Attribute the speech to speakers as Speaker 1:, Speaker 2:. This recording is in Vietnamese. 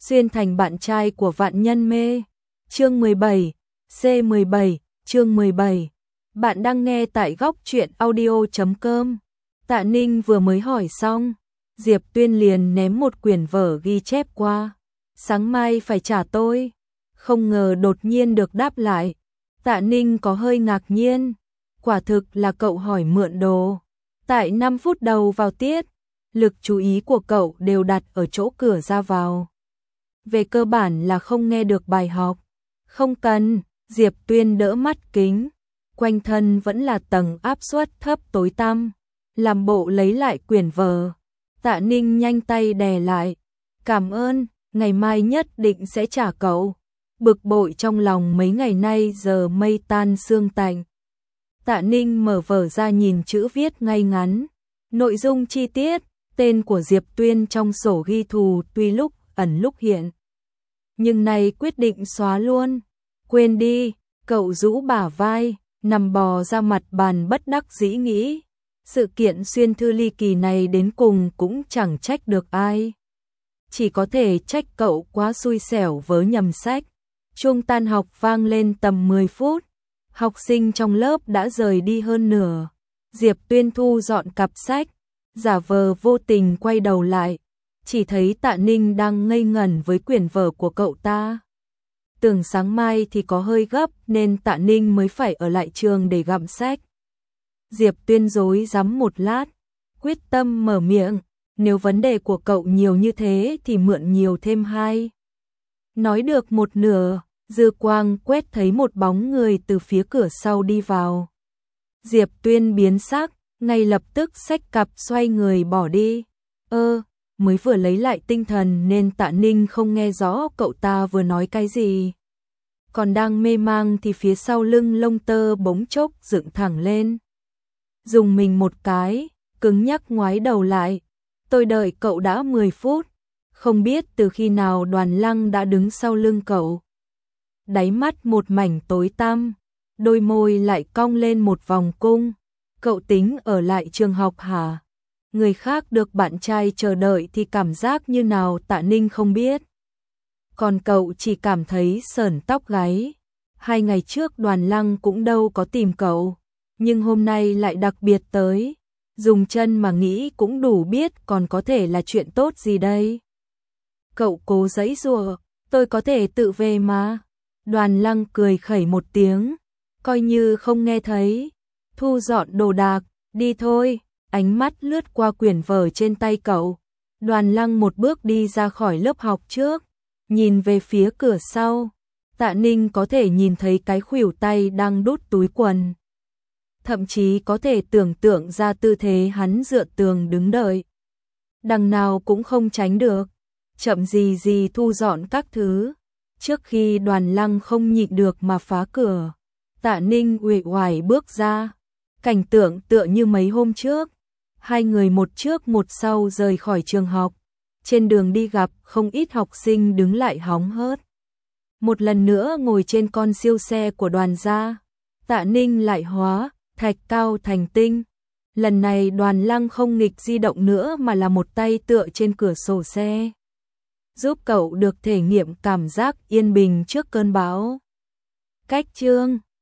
Speaker 1: xuyên thành bạn trai của vạn nhân mê. Chương 17, C17, chương 17. Bạn đang nghe tại góc truyện audio.com. Tạ Ninh vừa mới hỏi xong, Diệp Tuyên liền ném một quyển vở ghi chép qua. Sáng mai phải trả tôi. Không ngờ đột nhiên được đáp lại. Tạ Ninh có hơi ngạc nhiên. Quả thực là cậu hỏi mượn đồ. Tại 5 phút đầu vào tiết, lực chú ý của cậu đều đặt ở chỗ cửa ra vào. Về cơ bản là không nghe được bài học. Không cần, Diệp Tuyên đỡ mắt kính. Quanh thân vẫn là tầng áp suất thấp tối tăm. Làm bộ lấy lại quyển vở. Tạ Ninh nhanh tay đè lại. Cảm ơn, ngày mai nhất định sẽ trả cậu. Bực bội trong lòng mấy ngày nay giờ mây tan sương tạnh. Tạ Ninh mở vở ra nhìn chữ viết ngay ngắn. Nội dung chi tiết, tên của Diệp Tuyên trong sổ ghi thù tuy lúc ẩn lúc hiện. Nhưng nay quyết định xóa luôn. Quên đi, cậu rũ bả vai, nằm bò ra mặt bàn bất đắc dĩ nghĩ. Sự kiện xuyên thư ly kỳ này đến cùng cũng chẳng trách được ai. Chỉ có thể trách cậu quá xui xẻo với nhầm sách. Chuông tan học vang lên tầm 10 phút. Học sinh trong lớp đã rời đi hơn nửa. Diệp Tuyên thu dọn cặp sách, giả vờ vô tình quay đầu lại. Chỉ thấy Tạ Ninh đang ngây ngẩn với quyển vở của cậu ta. Tưởng sáng mai thì có hơi gấp nên Tạ Ninh mới phải ở lại trường để gặm sách. Diệp Tuyên rối rắm một lát, quyết tâm mở miệng. Nếu vấn đề của cậu nhiều như thế thì mượn nhiều thêm 2. Nói được một nửa, dư quang quét thấy một bóng người từ phía cửa sau đi vào. Diệp Tuyên biến sắc, ngay lập tức xách cặp xoay người bỏ đi. Mới vừa lấy lại tinh thần nên Tạ Ninh không nghe rõ cậu ta vừa nói cái gì. Còn đang mê mang thì phía sau lưng lông tơ bỗng chốc dựng thẳng lên. Dùng mình một cái, cứng nhắc ngoái đầu lại. Tôi đợi cậu đã 10 phút. Không biết từ khi nào Đoàn Lăng đã đứng sau lưng cậu. Đáy mắt một mảnh tối tăm, đôi môi lại cong lên một vòng cung. Cậu tính ở lại trường học hả? Người khác được bạn trai chờ đợi thì cảm giác như nào Tạ Ninh không biết. Còn cậu chỉ cảm thấy sởn tóc gáy. 2 ngày trước Đoàn Lăng cũng đâu có tìm cậu, nhưng hôm nay lại đặc biệt tới. Dùng chân mà nghĩ cũng đủ biết còn có thể là chuyện tốt gì đây. Cậu cố giãy giụa, tôi có thể tự về mà. Đoàn Lăng cười khẩy một tiếng, coi như không nghe thấy. Thu dọn đồ đạc, đi thôi. Ánh mắt lướt qua quyển vở trên tay cậu. Đoàn Lăng một bước đi ra khỏi lớp học trước, nhìn về phía cửa sau. Tạ Ninh có thể nhìn thấy cái khuỷu tay đang đút túi quần. Thậm chí có thể tưởng tượng ra tư thế hắn dựa tường đứng đợi. Đằng nào cũng không tránh được. Chậm gì gì thu dọn các thứ. Trước khi Đoàn Lăng không nhịn được mà phá cửa, Tạ Ninh uể oải bước ra. Cảnh tượng tựa như mấy hôm trước. 2 người một trước một sau rời khỏi trường học. Trên đường đi gặp không ít học sinh đứng lại hóng hớt. Một lần nữa ngồi trên con siêu xe của Đoàn gia. Tạ Ninh lại hóa thạch cao thành tinh. Lần này Đoàn Lăng không nghịch di động nữa mà là một tay tựa trên cửa sổ xe, giúp cậu được thể nghiệm cảm giác yên bình trước cơn bão. Cách chương